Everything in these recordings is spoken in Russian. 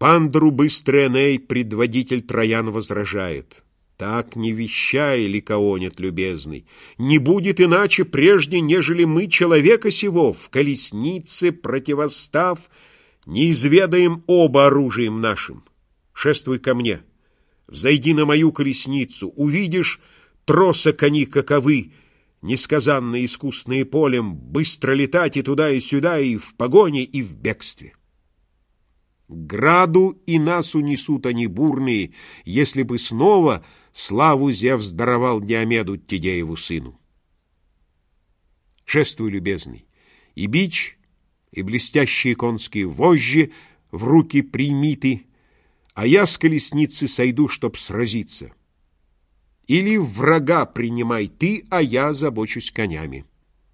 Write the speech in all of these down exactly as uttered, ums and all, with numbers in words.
Пандару быстрый Эней, предводитель Троян, возражает: «Так не вещай, Ликаонит любезный, не будет иначе прежде, нежели мы человека сего в колеснице противостав, не изведаем оба оружием нашим. Шествуй ко мне, взойди на мою колесницу, увидишь троса кони каковы, несказанно искусные полем, быстро летать и туда, и сюда, и в погоне, и в бегстве. Граду и нас унесут они бурные, если бы снова славу Зевс даровал Диомеду Тидееву сыну. Шествуй, любезный, и бич, и блестящие конские вожжи в руки прими ты, а я с колесницы сойду, чтоб сразиться. Или врага принимай ты, а я забочусь конями».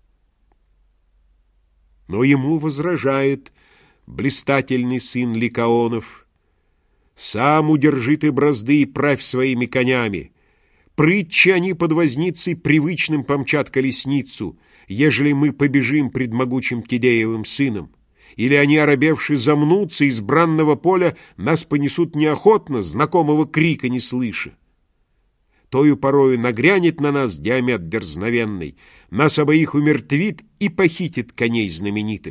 Но ему возражает блистательный сын Ликаонов: «Сам удержи ты бразды и правь своими конями. Прытче они под возницей привычным помчат колесницу, ежели мы побежим пред могучим Тидеевым сыном. Или они, оробевши, замнутся, из бранного поля нас понесут неохотно, знакомого крика не слыша. Тою порою нагрянет на нас Диомед дерзновенный, нас обоих умертвит и похитит коней знаменитых.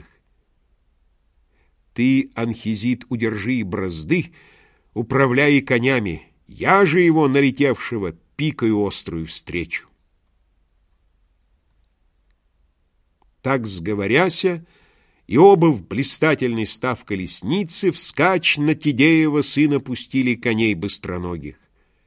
Ты, Анхизит, удержи бразды, управляй конями, я же его, налетевшего, пикою острую встречу». Так сговоряся, и оба в блистательной став колесницы вскачь на Тидеева сына пустили коней быстроногих.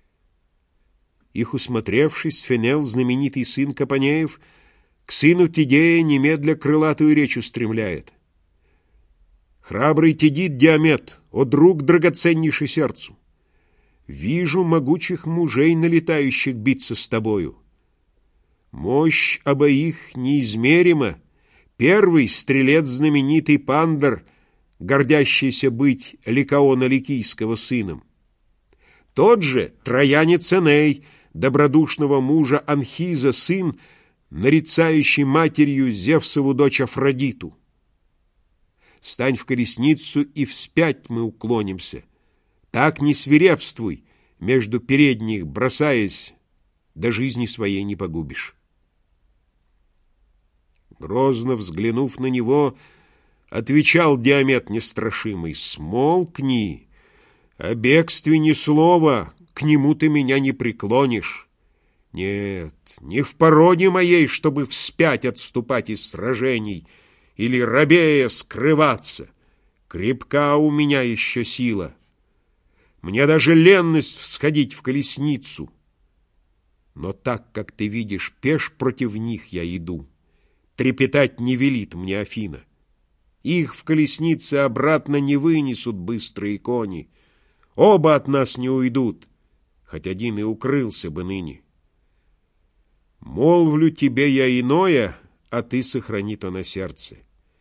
Их усмотревшись, Фенел, знаменитый сын Капонеев, к сыну Тидея немедля крылатую речь устремляет: «Храбрый Тидит Диомед, о друг драгоценнейший сердцу! Вижу могучих мужей, налетающих биться с тобою. Мощь обоих неизмерима. Первый — стрелец знаменитый Пандар, гордящийся быть Ликаона Ликийского сыном. Тот же троянец Эней, добродушного мужа Анхиза сын, нарицающий матерью Зевсову дочь Афродиту. Стань в колесницу, и вспять мы уклонимся. Так не свирепствуй, между передних бросаясь, до жизни своей не погубишь». Грозно взглянув на него, отвечал Диомед нестрашимый: «Смолкни, о бегстве ни слова, к нему ты меня не преклонишь. Нет, не в породе моей, чтобы вспять отступать из сражений или, робея, скрываться. Крепка у меня еще сила. Мне даже ленность всходить в колесницу. Но так, как ты видишь, пеш против них я иду. Трепетать не велит мне Афина. Их в колеснице обратно не вынесут быстрые кони. Оба от нас не уйдут, хоть один и укрылся бы ныне. Молвлю тебе я иное, а ты сохрани то на сердце.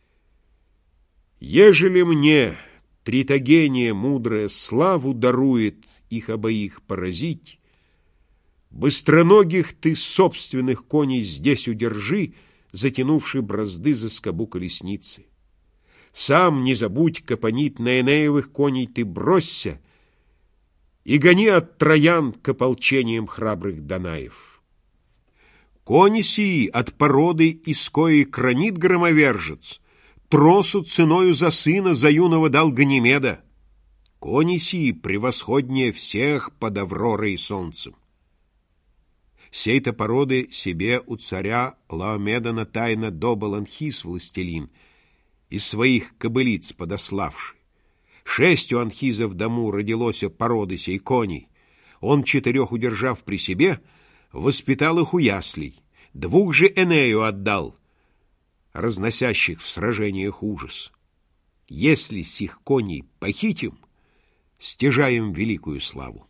Ежели мне Тритогения мудрая славу дарует их обоих поразить, быстроногих ты собственных коней здесь удержи, затянувши бразды за скобу колесницы. Сам не забудь, Капонит, на Энеевых коней ты бросься и гони от Троян к ополчениям храбрых Данаев. Кони сии от породы, из коей кранит громовержец, тросу ценою за сына, за юного дал Ганимеда. Кони сии превосходнее всех под Авророй и солнцем. Сей-то породы себе у царя Лаомедона тайно добыл Анхис властелин, из своих кобылиц подославши. Шесть у Анхиза в дому родилось породы сей коней. Он, четырех удержав при себе, воспитал их у яслей. Двух же Энею отдал, разносящих в сражениях ужас. Если сих коней похитим, стяжаем великую славу.